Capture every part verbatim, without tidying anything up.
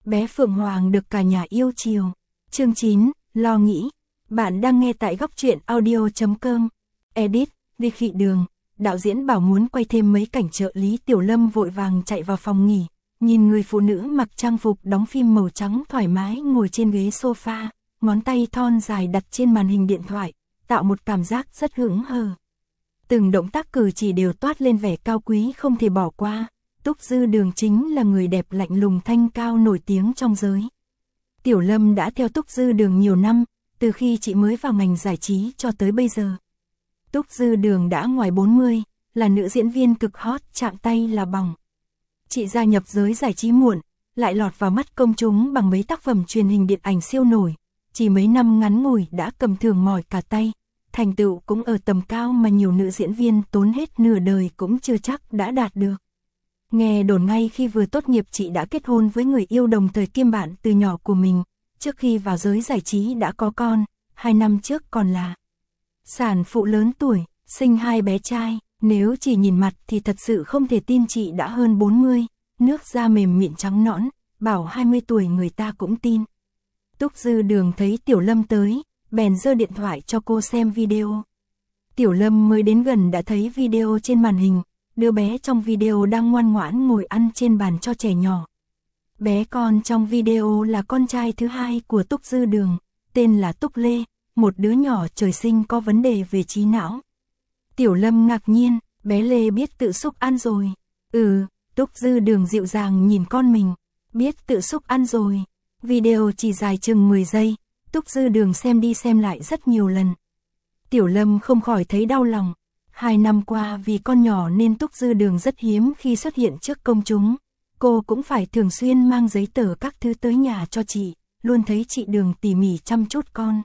bé Phượng Hoàng được cả nhà yêu chiều. Chương chín, lo nghĩ. Bạn đang nghe tại góc truyện audio chấm com. Edit, Đi Khị Đường. Đạo diễn bảo muốn quay thêm mấy cảnh trợ lý Tiểu Lâm vội vàng chạy vào phòng nghỉ, nhìn người phụ nữ mặc trang phục đóng phim màu trắng thoải mái ngồi trên ghế sofa, ngón tay thon dài đặt trên màn hình điện thoại, tạo một cảm giác rất hững hờ. Từng động tác cử chỉ đều toát lên vẻ cao quý không thể bỏ qua. Túc Dư Đường chính là người đẹp lạnh lùng thanh cao nổi tiếng trong giới. Tiểu Lâm đã theo Túc Dư Đường nhiều năm, từ khi chị mới vào ngành giải trí cho tới bây giờ. Túc Dư Đường đã ngoài bốn mươi, là nữ diễn viên cực hot chạm tay là bỏng. Chị gia nhập giới giải trí muộn, lại lọt vào mắt công chúng bằng mấy tác phẩm truyền hình điện ảnh siêu nổi, chỉ mấy năm ngắn ngủi đã cầm thưởng mỏi cả tay, thành tựu cũng ở tầm cao mà nhiều nữ diễn viên tốn hết nửa đời cũng chưa chắc đã đạt được. Nghe đồn ngay khi vừa tốt nghiệp chị đã kết hôn với người yêu đồng thời kiêm bạn từ nhỏ của mình, trước khi vào giới giải trí đã có con, hai năm trước còn là sản phụ lớn tuổi, sinh hai bé trai. Nếu chỉ nhìn mặt thì thật sự không thể tin chị đã hơn bốn mươi, nước da mềm mịn trắng nõn, bảo hai mươi tuổi người ta cũng tin. Túc Dư Đường thấy Tiểu Lâm tới, bèn giơ điện thoại cho cô xem video. Tiểu Lâm mới đến gần đã thấy video trên màn hình, đứa bé trong video đang ngoan ngoãn ngồi ăn trên bàn cho trẻ nhỏ. Bé con trong video là con trai thứ hai của Túc Dư Đường, tên là Túc Lê, một đứa nhỏ trời sinh có vấn đề về trí não. Tiểu Lâm ngạc nhiên, bé Lê biết tự xúc ăn rồi. Ừ, Túc Dư Đường dịu dàng nhìn con mình, biết tự xúc ăn rồi. Video chỉ dài chừng mười giây, Túc Dư Đường xem đi xem lại rất nhiều lần. Tiểu Lâm không khỏi thấy đau lòng. Hai năm qua vì con nhỏ nên Túc Dư Đường rất hiếm khi xuất hiện trước công chúng. Cô cũng phải thường xuyên mang giấy tờ các thứ tới nhà cho chị, luôn thấy chị Đường tỉ mỉ chăm chút con.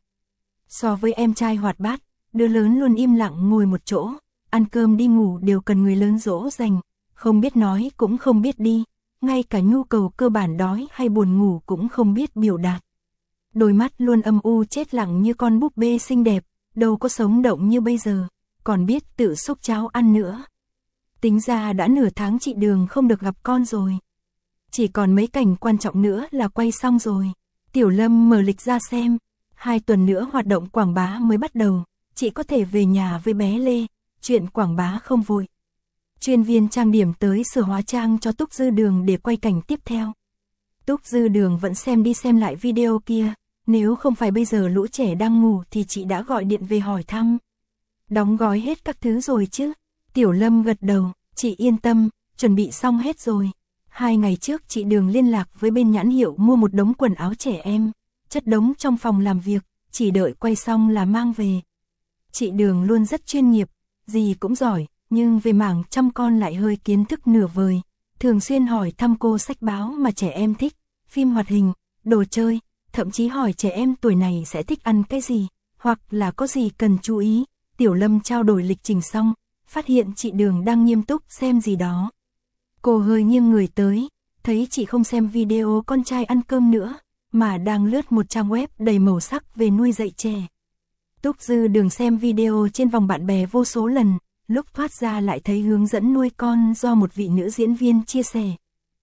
So với em trai hoạt bát, đứa lớn luôn im lặng ngồi một chỗ, ăn cơm đi ngủ đều cần người lớn dỗ dành, không biết nói cũng không biết đi, ngay cả nhu cầu cơ bản đói hay buồn ngủ cũng không biết biểu đạt. Đôi mắt luôn âm u chết lặng như con búp bê xinh đẹp, đâu có sống động như bây giờ, còn biết tự xúc cháo ăn nữa. Tính ra đã nửa tháng chị Đường không được gặp con rồi. Chỉ còn mấy cảnh quan trọng nữa là quay xong rồi. Tiểu Lâm mở lịch ra xem, hai tuần nữa hoạt động quảng bá mới bắt đầu. Chị có thể về nhà với bé Lê, chuyện quảng bá không vội. Chuyên viên trang điểm tới sửa hóa trang cho Túc Dư Đường để quay cảnh tiếp theo. Túc Dư Đường vẫn xem đi xem lại video kia, nếu không phải bây giờ lũ trẻ đang ngủ thì chị đã gọi điện về hỏi thăm. Đóng gói hết các thứ rồi chứ? Tiểu Lâm gật đầu, chị yên tâm, chuẩn bị xong hết rồi. Hai ngày trước chị Đường liên lạc với bên nhãn hiệu mua một đống quần áo trẻ em, chất đống trong phòng làm việc, chỉ đợi quay xong là mang về. Chị Đường luôn rất chuyên nghiệp, gì cũng giỏi, nhưng về mảng chăm con lại hơi kiến thức nửa vời. Thường xuyên hỏi thăm cô sách báo mà trẻ em thích, phim hoạt hình, đồ chơi, thậm chí hỏi trẻ em tuổi này sẽ thích ăn cái gì, hoặc là có gì cần chú ý. Tiểu Lâm trao đổi lịch trình xong, phát hiện chị Đường đang nghiêm túc xem gì đó. Cô hơi nghiêng người tới, thấy chị không xem video con trai ăn cơm nữa, mà đang lướt một trang web đầy màu sắc về nuôi dạy trẻ. Túc Dư Đường xem video trên vòng bạn bè vô số lần, lúc thoát ra lại thấy hướng dẫn nuôi con do một vị nữ diễn viên chia sẻ.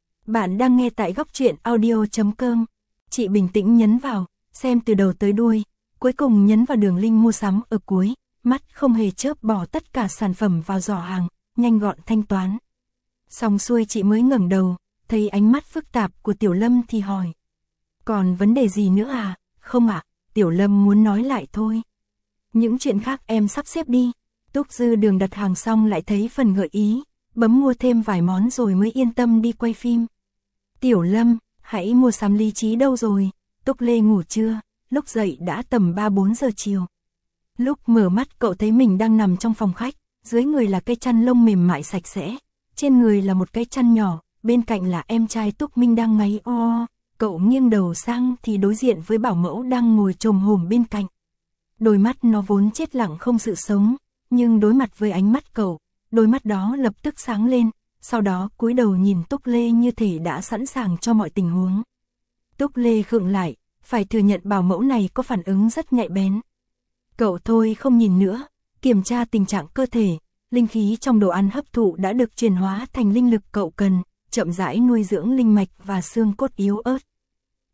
Bạn đang nghe tại góc truyện audio chấm com. Chị bình tĩnh nhấn vào, xem từ đầu tới đuôi, cuối cùng nhấn vào đường link mua sắm ở cuối, mắt không hề chớp bỏ tất cả sản phẩm vào giỏ hàng, nhanh gọn thanh toán. Xong xuôi chị mới ngẩng đầu, thấy ánh mắt phức tạp của Tiểu Lâm thì hỏi. Còn vấn đề gì nữa à? Không ạ, à, Tiểu Lâm muốn nói lại thôi. Những chuyện khác em sắp xếp đi. Túc Dư Đường đặt hàng xong lại thấy phần gợi ý, bấm mua thêm vài món rồi mới yên tâm đi quay phim. Tiểu Lâm, hãy mua sắm lý trí đâu rồi? Túc Lê ngủ chưa? Lúc dậy đã tầm ba bốn giờ chiều. Lúc mở mắt cậu thấy mình đang nằm trong phòng khách, dưới người là cái chăn lông mềm mại sạch sẽ, trên người là một cái chăn nhỏ, bên cạnh là em trai Túc Minh đang ngáy o. Cậu nghiêng đầu sang thì đối diện với bảo mẫu đang ngồi chồm hổm bên cạnh. Đôi mắt nó vốn chết lặng không sự sống, nhưng đối mặt với ánh mắt cậu, đôi mắt đó lập tức sáng lên, sau đó cúi đầu nhìn Túc Lê như thể đã sẵn sàng cho mọi tình huống. Túc Lê khựng lại, phải thừa nhận bảo mẫu này có phản ứng rất nhạy bén. Cậu thôi không nhìn nữa, kiểm tra tình trạng cơ thể, linh khí trong đồ ăn hấp thụ đã được chuyển hóa thành linh lực cậu cần, chậm rãi nuôi dưỡng linh mạch và xương cốt yếu ớt.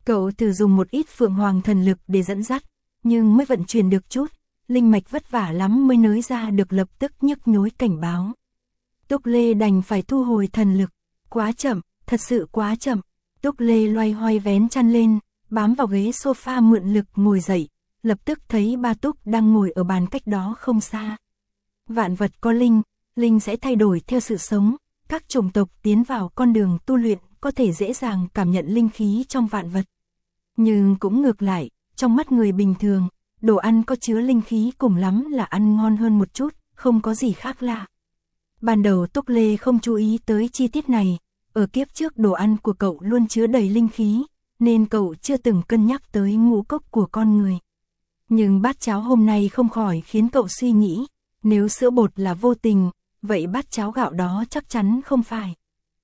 Cậu thử dùng một ít phượng hoàng thần lực để dẫn dắt, nhưng mới vận chuyển được chút, linh mạch vất vả lắm mới nới ra được lập tức nhức nhối cảnh báo. Túc Lê đành phải thu hồi thần lực, quá chậm, thật sự quá chậm. Túc Lê loay hoay vén chăn lên, bám vào ghế sofa mượn lực ngồi dậy, lập tức thấy ba Túc đang ngồi ở bàn cách đó không xa. Vạn vật có linh, linh sẽ thay đổi theo sự sống, các chủng tộc tiến vào con đường tu luyện có thể dễ dàng cảm nhận linh khí trong vạn vật. Nhưng cũng ngược lại, trong mắt người bình thường, đồ ăn có chứa linh khí cùng lắm là ăn ngon hơn một chút, không có gì khác lạ. Ban đầu Túc Lê không chú ý tới chi tiết này, ở kiếp trước đồ ăn của cậu luôn chứa đầy linh khí, nên cậu chưa từng cân nhắc tới ngũ cốc của con người. Nhưng bát cháo hôm nay không khỏi khiến cậu suy nghĩ, nếu sữa bột là vô tình, vậy bát cháo gạo đó chắc chắn không phải.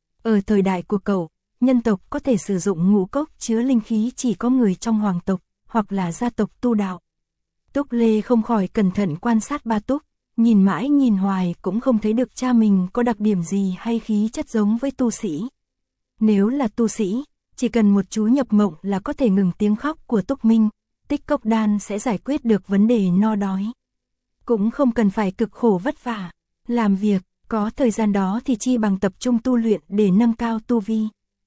Ở thời đại của cậu, nhân tộc có thể sử dụng ngũ cốc chứa linh khí chỉ có người trong hoàng tộc, hoặc là gia tộc tu đạo. Túc Lê không khỏi cẩn thận quan sát ba Túc, nhìn mãi nhìn hoài cũng không thấy được cha mình có đặc điểm gì hay khí chất giống với tu sĩ. Nếu là tu sĩ, chỉ cần một chú nhập mộng là có thể ngừng tiếng khóc của Túc Minh, tích cốc đan sẽ giải quyết được vấn đề no đói. Cũng không cần phải cực khổ vất vả, làm việc, có thời gian đó thì chi bằng tập trung tu luyện để nâng cao tu vi.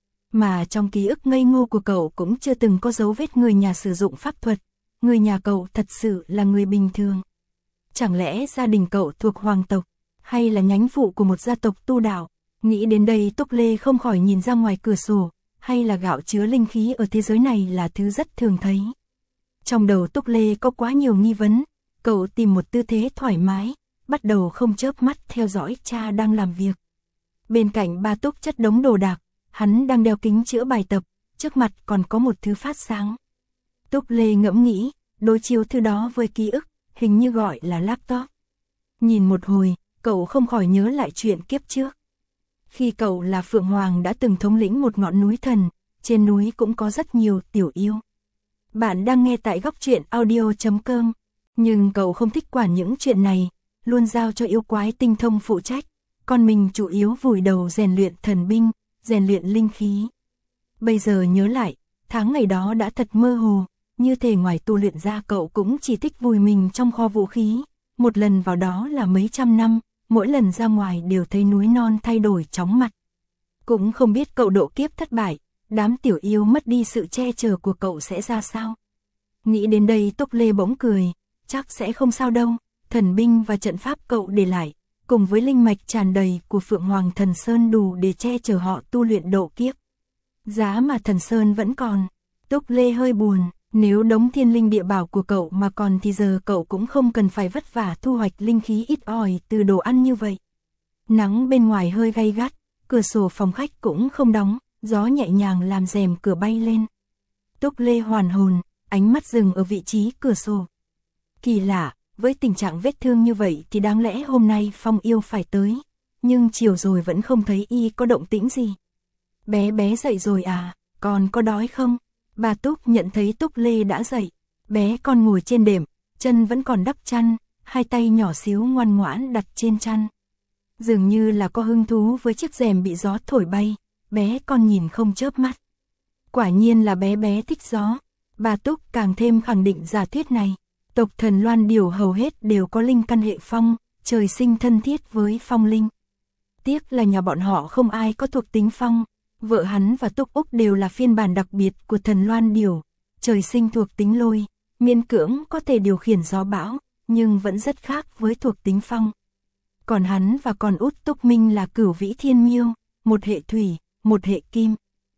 Mà trong ký ức ngây ngô của cậu cũng chưa từng có dấu vết người nhà sử dụng pháp thuật, người nhà cậu thật sự là người bình thường. Chẳng lẽ gia đình cậu thuộc hoàng tộc, hay là nhánh phụ của một gia tộc tu đạo? Nghĩ đến đây Túc Lê không khỏi nhìn ra ngoài cửa sổ, hay là gạo chứa linh khí ở thế giới này là thứ rất thường thấy. Trong đầu Túc Lê có quá nhiều nghi vấn, cậu tìm một tư thế thoải mái, bắt đầu không chớp mắt theo dõi cha đang làm việc. Bên cạnh ba Túc chất đống đồ đạc, hắn đang đeo kính chữa bài tập, trước mặt còn có một thứ phát sáng. Túc Lê ngẫm nghĩ, đối chiếu thứ đó với ký ức, hình như gọi là laptop. Nhìn một hồi, cậu không khỏi nhớ lại chuyện kiếp trước. Khi cậu là Phượng Hoàng đã từng thống lĩnh một ngọn núi thần, trên núi cũng có rất nhiều tiểu yêu. Bạn đang nghe tại góc truyện audio chấm com, nhưng cậu không thích quản những chuyện này, luôn giao cho yêu quái tinh thông phụ trách, còn mình chủ yếu vùi đầu rèn luyện thần binh, rèn luyện linh khí. Bây giờ nhớ lại, tháng ngày đó đã thật mơ hồ, như thể ngoài tu luyện ra cậu cũng chỉ thích vùi mình trong kho vũ khí, một lần vào đó là mấy trăm năm, mỗi lần ra ngoài đều thấy núi non thay đổi chóng mặt. Cũng không biết cậu độ kiếp thất bại, đám tiểu yêu mất đi sự che chở của cậu sẽ ra sao. Nghĩ đến đây Túc Lê bỗng cười, chắc sẽ không sao đâu, thần binh và trận pháp cậu để lại, cùng với linh mạch tràn đầy của Phượng Hoàng Thần Sơn đủ để che chở họ tu luyện độ kiếp. Giá mà Thần Sơn vẫn còn. Túc Lê hơi buồn, nếu đống thiên linh địa bảo của cậu mà còn thì giờ cậu cũng không cần phải vất vả thu hoạch linh khí ít ỏi từ đồ ăn như vậy. Nắng bên ngoài hơi gay gắt, cửa sổ phòng khách cũng không đóng, gió nhẹ nhàng làm rèm cửa bay lên. Túc Lê hoàn hồn, ánh mắt dừng ở vị trí cửa sổ. Kỳ lạ, với tình trạng vết thương như vậy thì đáng lẽ hôm nay Phong Yêu phải tới, nhưng chiều rồi vẫn không thấy y có động tĩnh gì. Bé bé dậy rồi à, còn có đói không? Bà Túc nhận thấy Túc Lê đã dậy, bé con ngồi trên đệm, chân vẫn còn đắp chăn, hai tay nhỏ xíu ngoan ngoãn đặt trên chăn. Dường như là có hứng thú với chiếc rèm bị gió thổi bay, bé con nhìn không chớp mắt. Quả nhiên là bé bé thích gió, bà Túc càng thêm khẳng định giả thuyết này. Tộc thần Loan Điểu hầu hết đều có linh căn hệ phong, trời sinh thân thiết với phong linh. Tiếc là nhà bọn họ không ai có thuộc tính phong, vợ hắn và Túc Úc đều là phiên bản đặc biệt của thần Loan Điểu, trời sinh thuộc tính lôi, miễn cưỡng có thể điều khiển gió bão, nhưng vẫn rất khác với thuộc tính phong. Còn hắn và con út Túc Minh là Cửu Vĩ Thiên Miêu, một hệ thủy, một hệ kim.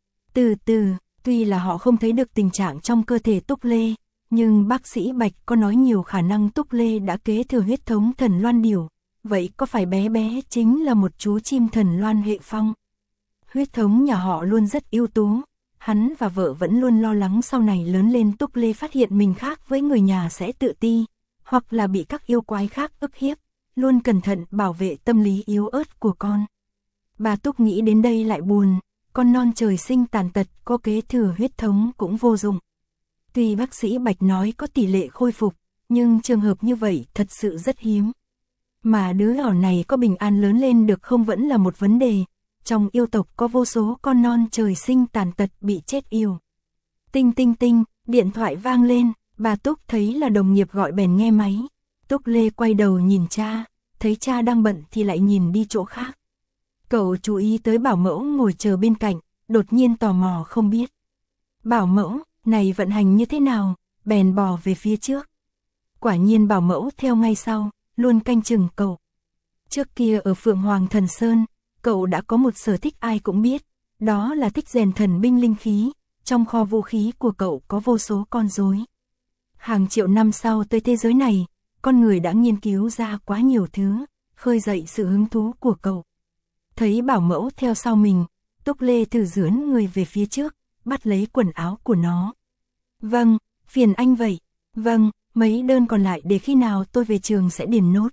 Từ từ, tuy là họ không thấy được tình trạng trong cơ thể Túc Lê, nhưng bác sĩ Bạch có nói nhiều khả năng Túc Lê đã kế thừa huyết thống thần Loan Điểu, vậy có phải bé bé chính là một chú chim thần Loan hệ phong? Huyết thống nhà họ luôn rất ưu tú, hắn và vợ vẫn luôn lo lắng sau này lớn lên Túc Lê phát hiện mình khác với người nhà sẽ tự ti, hoặc là bị các yêu quái khác ức hiếp, luôn cẩn thận bảo vệ tâm lý yếu ớt của con. Bà Túc nghĩ đến đây lại buồn, con non trời sinh tàn tật có kế thừa huyết thống cũng vô dụng. Tuy bác sĩ Bạch nói có tỷ lệ khôi phục, nhưng trường hợp như vậy thật sự rất hiếm. Mà đứa nhỏ này có bình an lớn lên được không vẫn là một vấn đề, trong yêu tộc có vô số con non trời sinh tàn tật bị chết yểu. Tinh tinh tinh, điện thoại vang lên, bà Túc thấy là đồng nghiệp gọi bèn nghe máy. Túc Lê quay đầu nhìn cha, thấy cha đang bận thì lại nhìn đi chỗ khác. Cậu chú ý tới bảo mẫu ngồi chờ bên cạnh, đột nhiên tò mò không biết. Bảo mẫu, này vận hành như thế nào, bèn bò về phía trước. Quả nhiên bảo mẫu theo ngay sau, luôn canh chừng cậu. Trước kia ở Phượng Hoàng Thần Sơn, cậu đã có một sở thích ai cũng biết, đó là thích rèn thần binh linh khí, trong kho vũ khí của cậu có vô số con rối. Hàng triệu năm sau tới thế giới này, con người đã nghiên cứu ra quá nhiều thứ, khơi dậy sự hứng thú của cậu. Thấy bảo mẫu theo sau mình, Túc Lê thử dướn người về phía trước, bắt lấy quần áo của nó. Vâng, phiền anh vậy. Vâng, mấy đơn còn lại để khi nào tôi về trường sẽ điền nốt.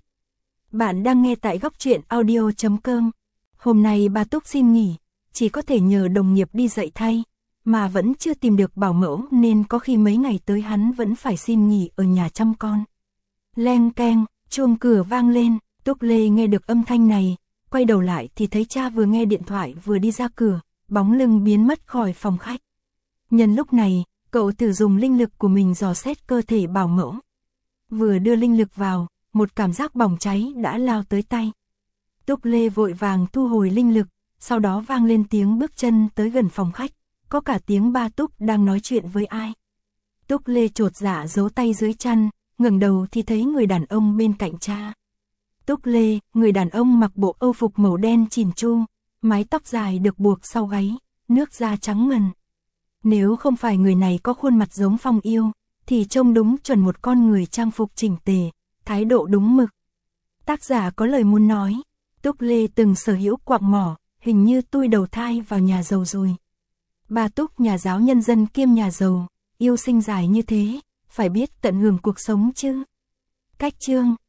Bạn đang nghe tại góc truyện audio chấm com. Hôm nay bà Túc xin nghỉ, chỉ có thể nhờ đồng nghiệp đi dạy thay, mà vẫn chưa tìm được bảo mẫu nên có khi mấy ngày tới hắn vẫn phải xin nghỉ ở nhà chăm con. Leng keng, chuông cửa vang lên, Túc Lê nghe được âm thanh này, quay đầu lại thì thấy cha vừa nghe điện thoại vừa đi ra cửa, bóng lưng biến mất khỏi phòng khách. Nhân lúc này, cậu thử dùng linh lực của mình dò xét cơ thể bảo mẫu. Vừa đưa linh lực vào, một cảm giác bỏng cháy đã lao tới tay. Túc Lê vội vàng thu hồi linh lực, sau đó vang lên tiếng bước chân tới gần phòng khách, có cả tiếng ba Túc đang nói chuyện với ai. Túc Lê chột dạ giấu tay dưới chăn, ngẩng đầu thì thấy người đàn ông bên cạnh cha. Túc Lê, người đàn ông mặc bộ âu phục màu đen chỉn chu, mái tóc dài được buộc sau gáy, nước da trắng ngần. Nếu không phải người này có khuôn mặt giống Phong Yêu, thì trông đúng chuẩn một con người trang phục chỉnh tề, thái độ đúng mực. Tác giả có lời muốn nói, Túc Lê từng sở hữu quạng mỏ, hình như tôi đầu thai vào nhà giàu rồi. Bà Túc nhà giáo nhân dân kiêm nhà giàu, yêu sinh dài như thế, phải biết tận hưởng cuộc sống chứ. Cách chương